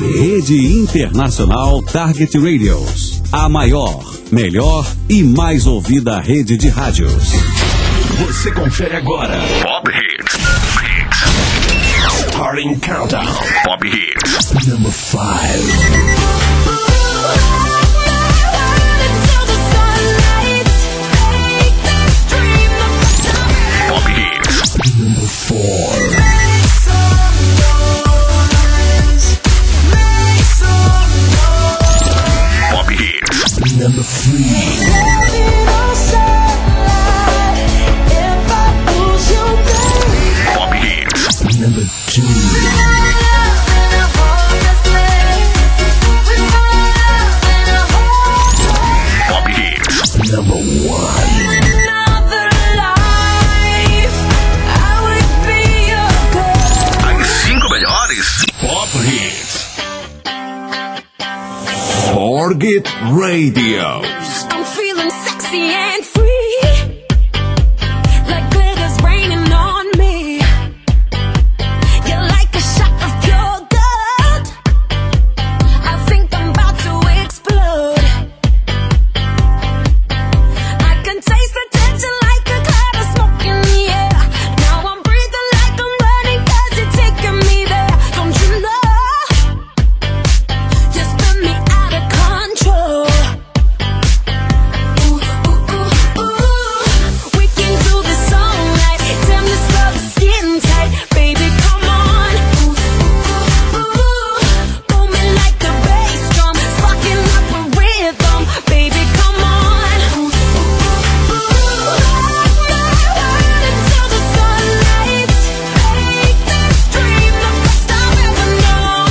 Rede Internacional Target Radios. A maior, melhor e mais ouvida rede de rádios. Você confere agora Pop Hits. Starting Countdown. Pop Hits. Number 5. Number 4. Pop Hits. Number 3. Pop Hits. Number 2. Pop Hits. Number 1. Pop Hits. Target Radio. I'm feeling sexy and free, like glitter's raining on me. You're like a shot of pure gold. I think I'm about to explode. I can taste the tension like a cloud of smoke in the air. Now I'm breathing like I'm running 'cause you're taking me there. Don't you know? You spin me out of control. Ooh, ooh, ooh, ooh. We can do this all night. Damn, this love is getting tight. Baby, come on. Ooh, ooh, ooh, ooh. Booming like a bass drum, sparking up a rhythm. Baby, come on. Ooh, ooh, ooh, ooh. Until the sunlight. Make this dream the best I've ever known.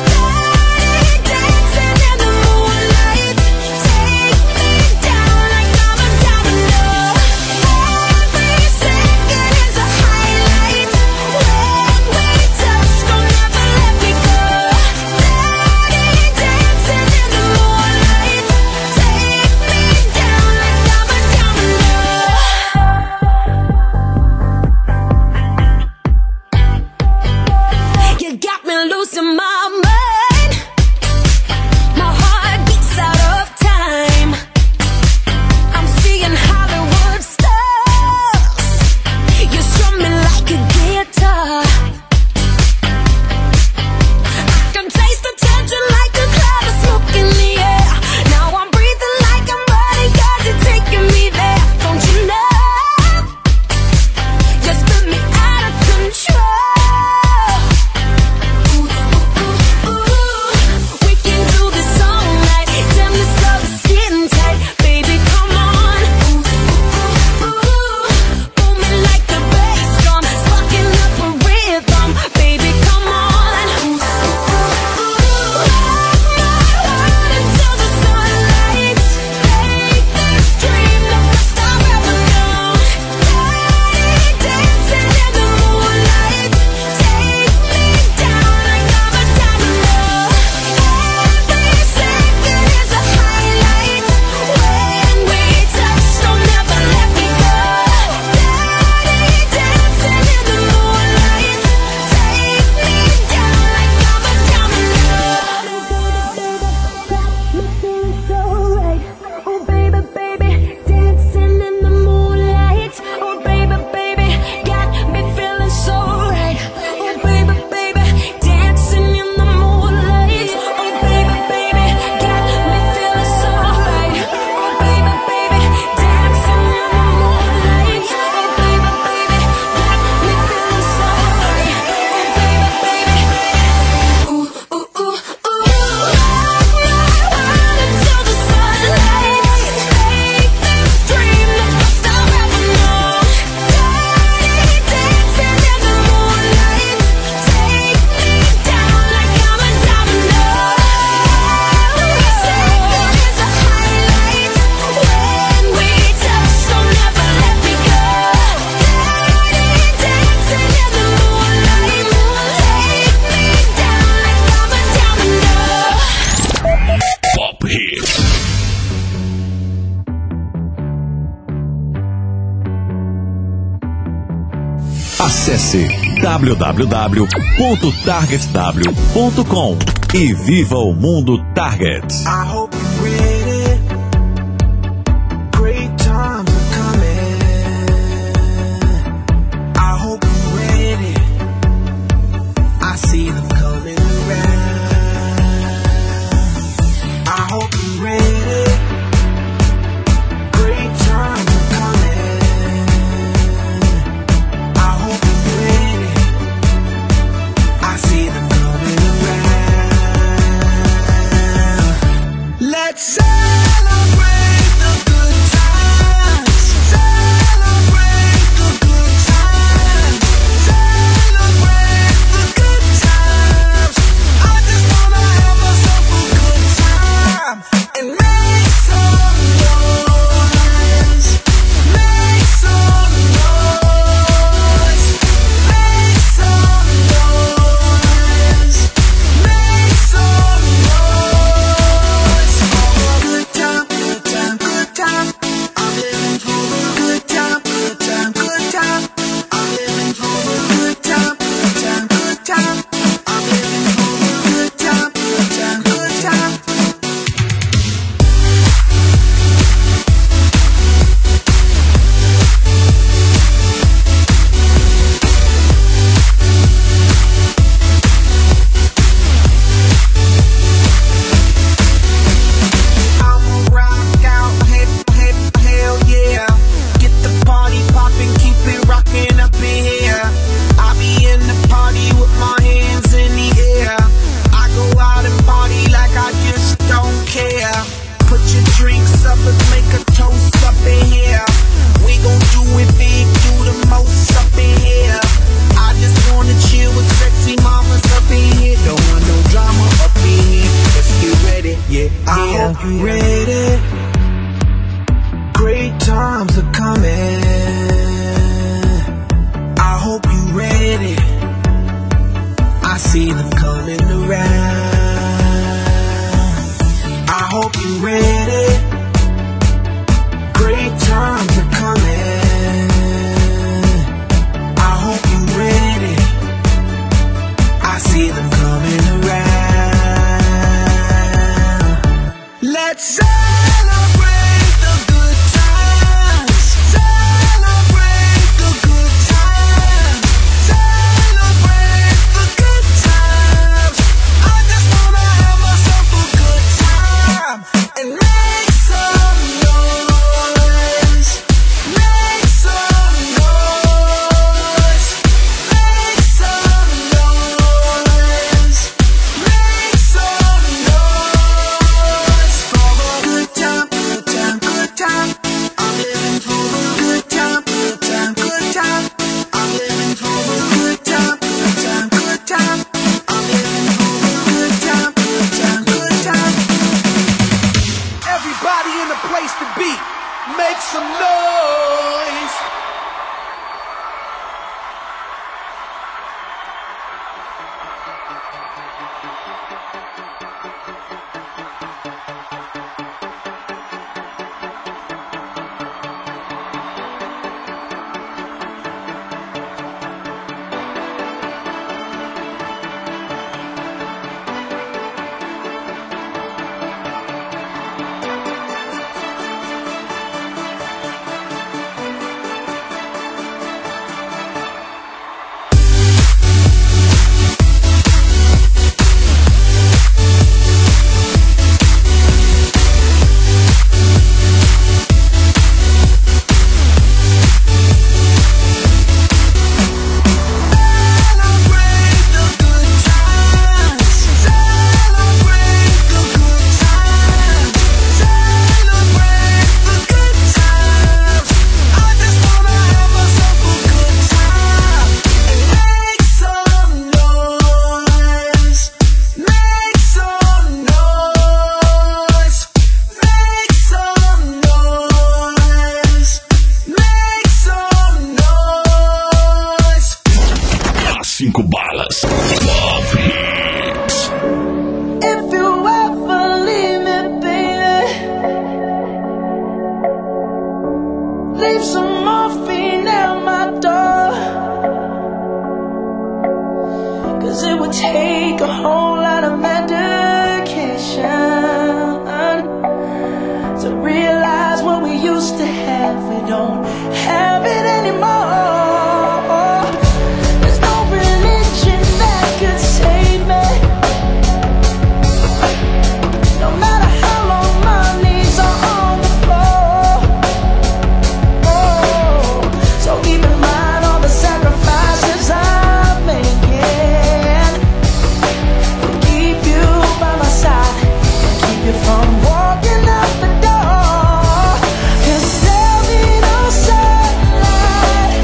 Dancing in the moonlight. Take me down like I'm a domino. Every second is a highlight. When we touch, don't ever let me go. Dancing in the moonlight. Take me down like I'm a domino. You got me losing my mind. My heart beats out of time. I'm seeing Hollywood stars. You strum me like a guitar. I can taste the tension like a cloud of smoke in the air. Now I'm breathing like I'm running 'cause you're taking me there. Don't you know? You spin me out of control. Ooh, ooh, ooh, ooh. We can do this all night. Damn, this love is getting tight. Baby, come on. Ooh, ooh, ooh, ooh. Booming like a bass drum, sparking up a rhythm. Baby, come on. Ooh, ooh, ooh, ooh. Until the sunlight. Make this dream the best I've ever known. Dancing in the moonlight. Take me down like I'm a domino. Every second is a highlight. When we touch, don't ever let me go. Dancing in the moonlight. Take me down like I'm a domino. Me feeling so right. Oh baby, baby, dancing in the moonlight. Oh baby, baby, got me feeling so right. Oh baby, baby, dancing in the moonlight. Oh baby, baby, got me feeling so right. Oh baby, baby, dancing in the moonlight. Oh baby, baby, got me feeling so right. Oh baby, baby, ooh, ooh, ooh, ooh. Until the sunlight. Make this dream the best I've ever known. Dancing in the moonlight. Take me down like I'm a domino. Every second is a highlight. When we touch, don't ever let me go. Dancing in the moonlight. Take me down like I'm a domino. Pop Hits. Acesse www.targetw.com e viva o mundo Target. I hope you're ready. Great times are coming. I hope you're ready. I see them coming around. I hope you're ready. Great times are coming. I hope you're ready. I see them coming around. Let's celebrate the good times. Celebrate the good times. Celebrate the good times. I just wanna have myself a good time and make some noise. Make some noise. Make some noise. Make some noise. For a good time, good time, good time. I'm living for a good time, good time, good time. I'm living for a good time, good time, good time. I'm living for a good time, good time, good time. I'ma rock out, hell yeah. Get the party poppin', keep it rockin' up in here. I be in the party with my hands in the air. I go out and party like I just don't care. Put your drinks up, let's make a toast up in here. We gon' do it big, do the most up in here. I just wanna chill with sexy mamas up in here. Don't want no drama up in here. Let's get ready, yeah. I hope you ready. Great times are coming. I hope you ready. I see them coming around. I hope you ready. Great times are coming. I hope you ready. I see them coming around. Let's celebrate the good times. Celebrate the good times. Celebrate the good times. I just wanna have myself a good time and make some noise. Make some noise. Make some noise. Make some noise. For a good time, good time, good time. I'm living for a good time, good time, good time. I'm living for a good time, good time, good time. I'm living for a good time, good time, good time. Everybody in the place to be, make some noise. Cinco balas. Top Hits. If you ever leave me, baby, leave some morphine at my door. 'cause it would take a whole lot of medication to realize what we used to have, we don't have it anymore. There's no religion that could save me, no matter how long my knees are on the floor. Oh, so keep in mind all the sacrifices I'm making to keep you by my side, keep you from walking out the door. 'Cause there'll be no sunlight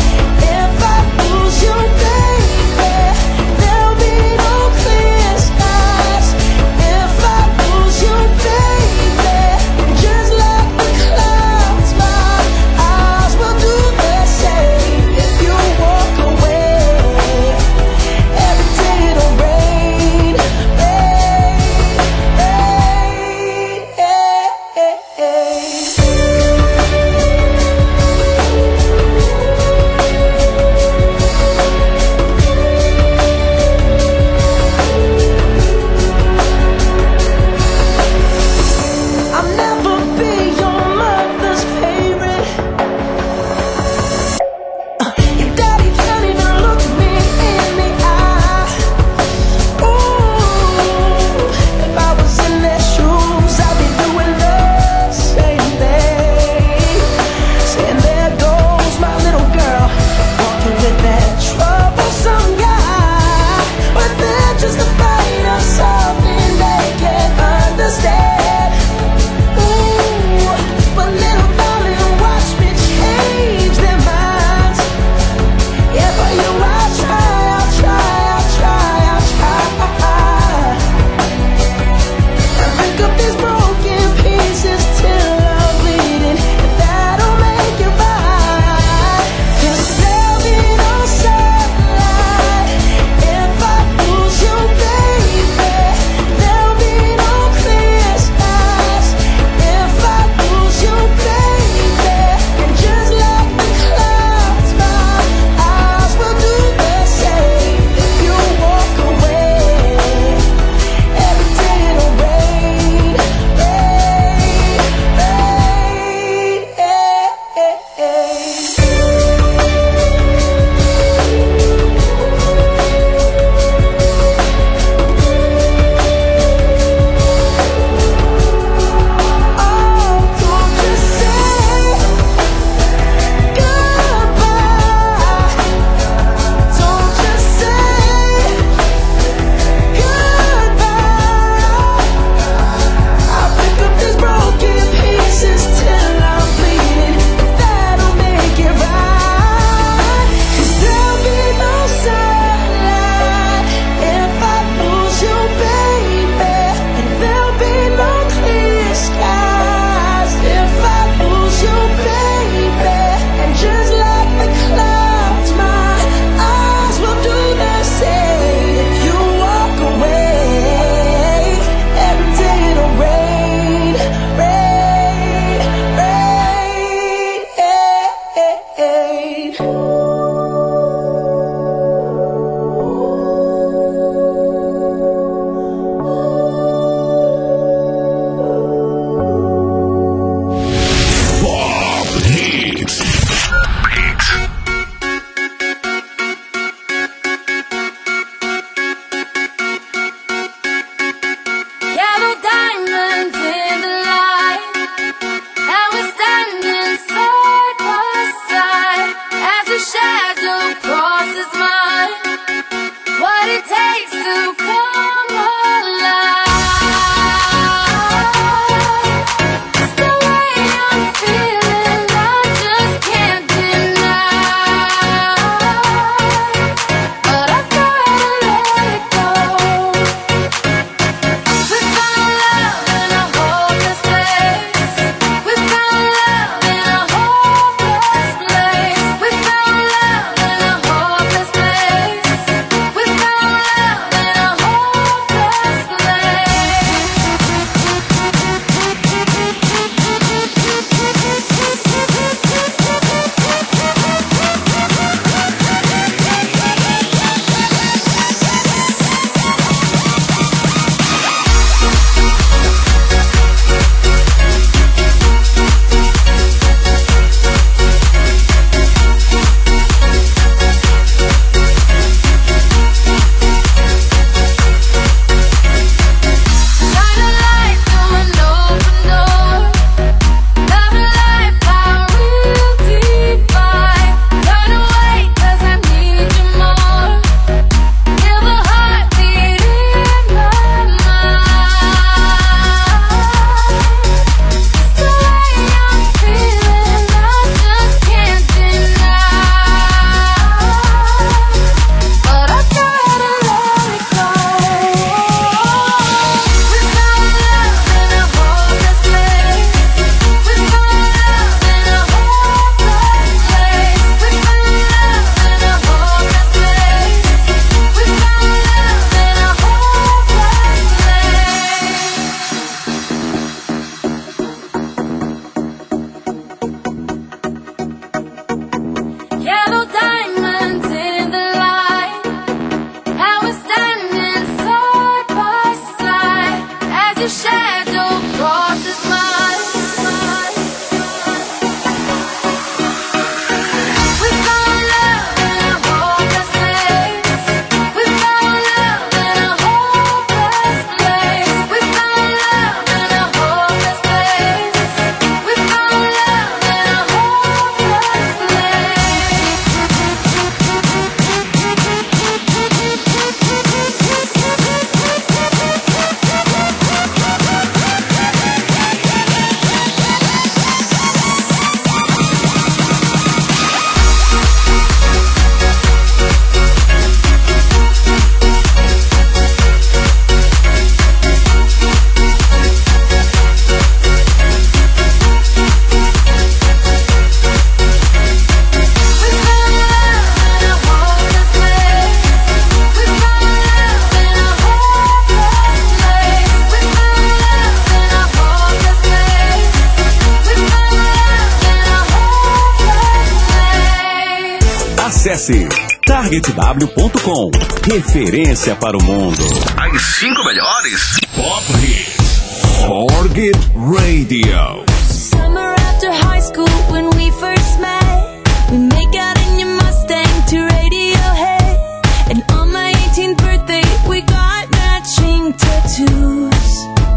Acesse targetw.com. Referência para o mundo. As 5 melhores Pop Hits. Target Radio. Summer after high school when we first met, we make out in your Mustang to Radiohead. And on my 18th birthday we got matching tattoos.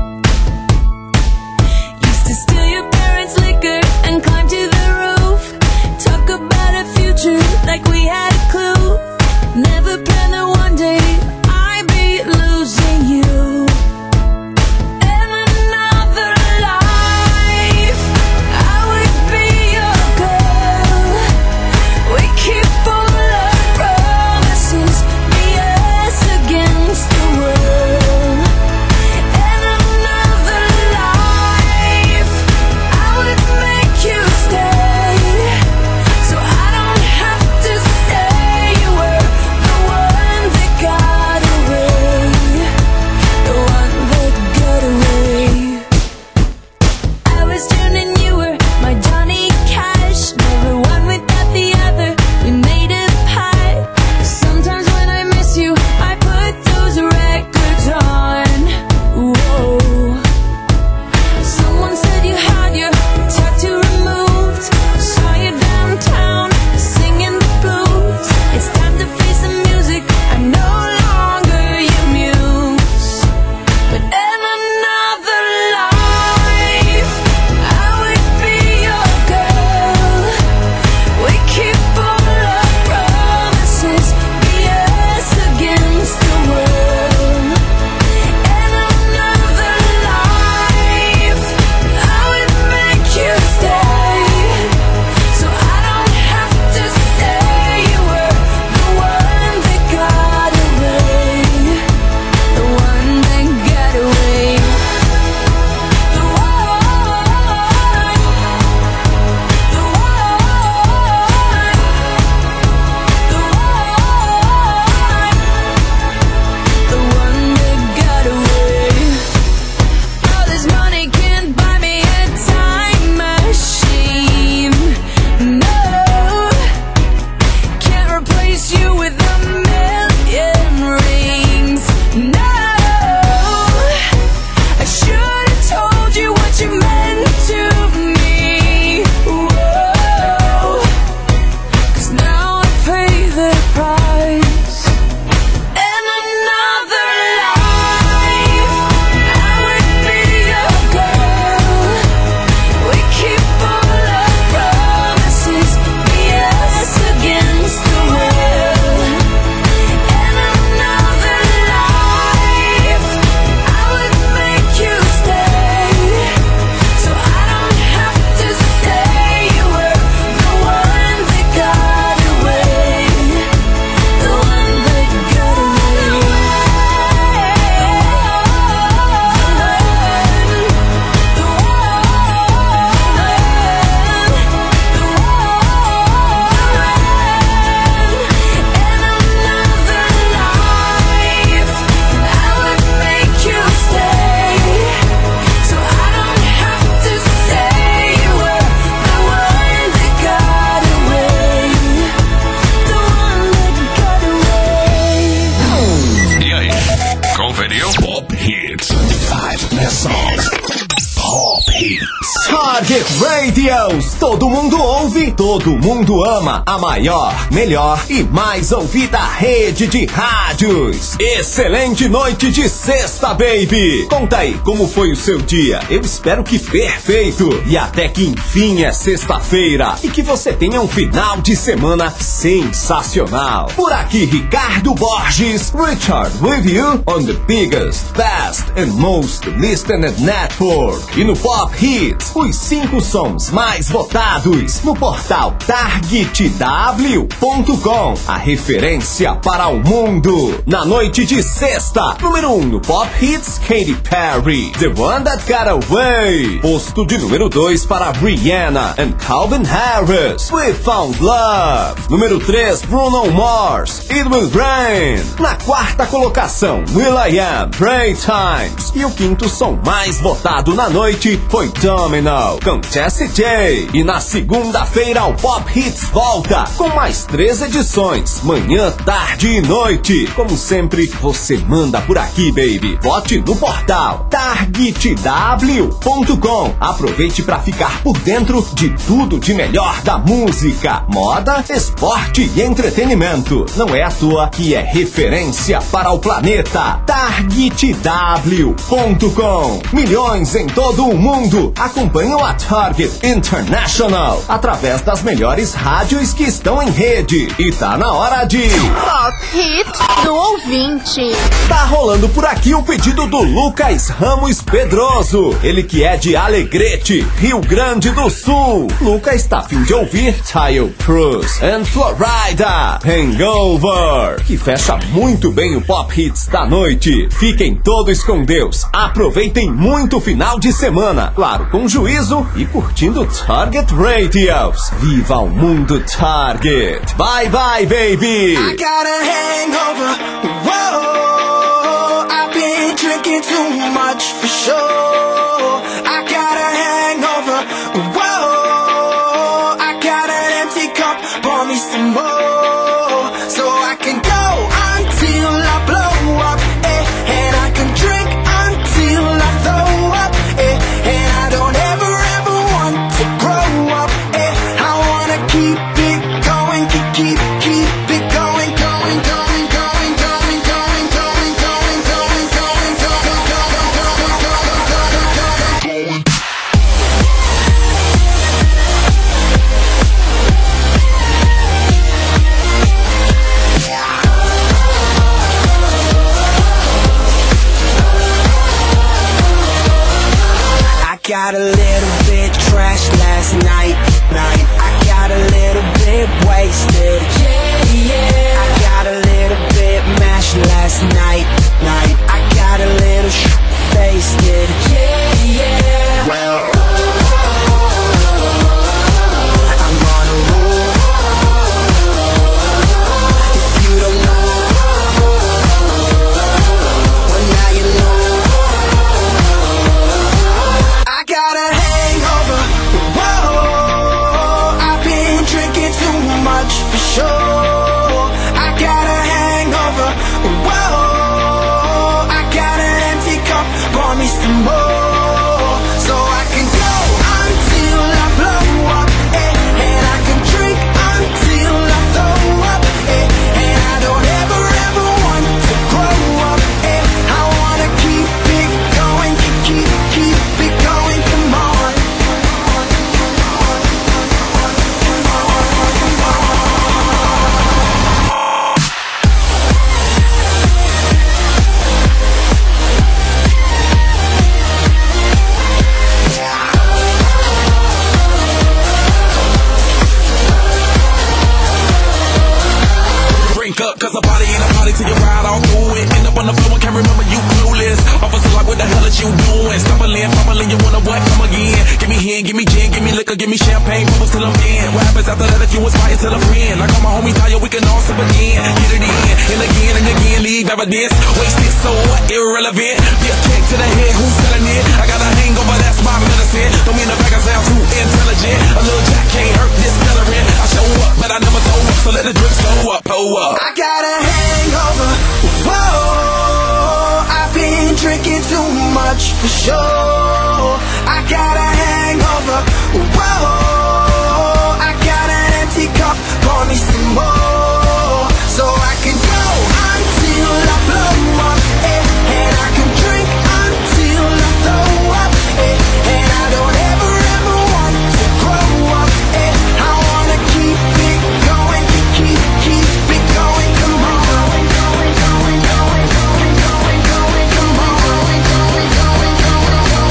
Used to steal your parents' liquor and climb to the roof. Talk about a future like we had a clue. Never planned that one day I'd be losing you. Target Radios. Todo mundo ouve, todo mundo ama. A maior, melhor e mais ouvida rede de rádios. Excelente noite de sexta, baby. Conta aí, como foi o seu dia? Eu espero que perfeito. E até que enfim é sexta-feira. E que você tenha um final de semana sensacional. Por aqui, Ricardo Borges. Richard with you on the biggest, best and most listened network. E no Pop Hits, os 5 sons mais votados no portal targetw.com, a referência para o mundo. Na noite de sexta, número 1 no Pop Hits, Katy Perry, The One That Got Away. Posto de número 2 para Rihanna and Calvin Harris, We Found Love. Número 3, Bruno Mars, It Will Rain. Na quarta colocação, will.i.am, Pray Times. E o quinto som mais votado na noite foi Domino, com Jessie J. E na segunda-feira o Pop Hits volta com mais 3 edições, manhã, tarde e noite. Como sempre, você manda por aqui, baby. Vote no portal targetw.com. Aproveite para ficar por dentro de tudo de melhor da música, moda, esporte e entretenimento. Não é à toa que é referência para o planeta. targetw.com. Milhões em todo o mundo acompanham a Target International através das melhores rádios que estão em rede. E tá na hora de Pop Hit do ouvinte. Tá rolando por aqui o pedido do Lucas Ramos Pedroso. Ele que é de Alegrete, Rio Grande do Sul. Lucas tá a fim de ouvir Tile Cruz and Florida Hangover, que fecha muito bem o Pop Hits da noite. Fiquem todos com Deus. Aproveitem muito o final de semana, claro, com juízo e curtindo Target Radios. Viva o mundo Target. Bye bye, baby. I got a hangover. Whoa, I've been drinking too much for sure. I got a hangover. Whoa, I got an empty cup. Pour me some more, so I can go until I blow up, and I can drink until I throw up, and I don't ever want to grow up, I wanna keep it going, keep it going, going, going, going, going, going, going, going, going, going, going, going. I got a little bit trash last night. I got a little bit wasted. I got a little bit mashed last night. I got a little wasted. Well, I'm on a roll. If you don't know, well now you know. I got a hangover. Whoa, I've been drinking too much for sure. I got a hangover. Whoa, I got an empty cup. Pour me some more, so I can go until I blow up, and I can drink until I throw up, and I don't ever want to grow up, I wanna keep it going, keep it going, come on. Drink up, cause a party ain't a party till you ride all through it. End up on the floor and can't remember you clueless. Officer like, what the hell is you doing? Stumbling, fumbling, you wanna what? Come again. Give me hen, give me gin, give me liquor, give me champagne, bubbles till I'm in. What happens after that if you inspire till a friend? Like all my homies tell you we can all sip again. Get it in, and again, leave evidence. Wasted, so what? Irrelevant. Be a kick to the head, who's selling it? I got a hangover, that's my medicine. Don't mean the fact I sound too intelligent. A little jack can't hurt this celebrant. I show up, but I never throw up, so let the drip slow up, pull up. I got a hangover. Whoa, I've been drinking too much for sure. I got a hangover. Whoa, I got an empty cup. Pour me some more, so I can go until I blow up, and I can drink until I throw up, and I don't ever want to grow up, I wanna keep it going, keep it going, come on. Going, going, going, going, going, going, come on. Going, going, going, going,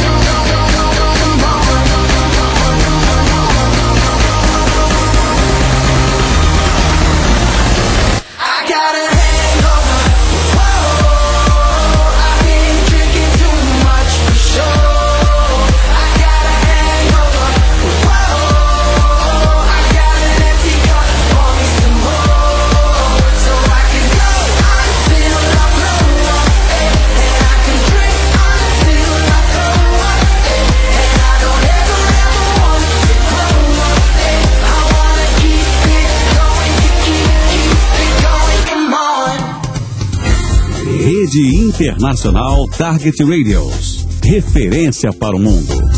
Rede Internacional Target Radios. Referência para o mundo.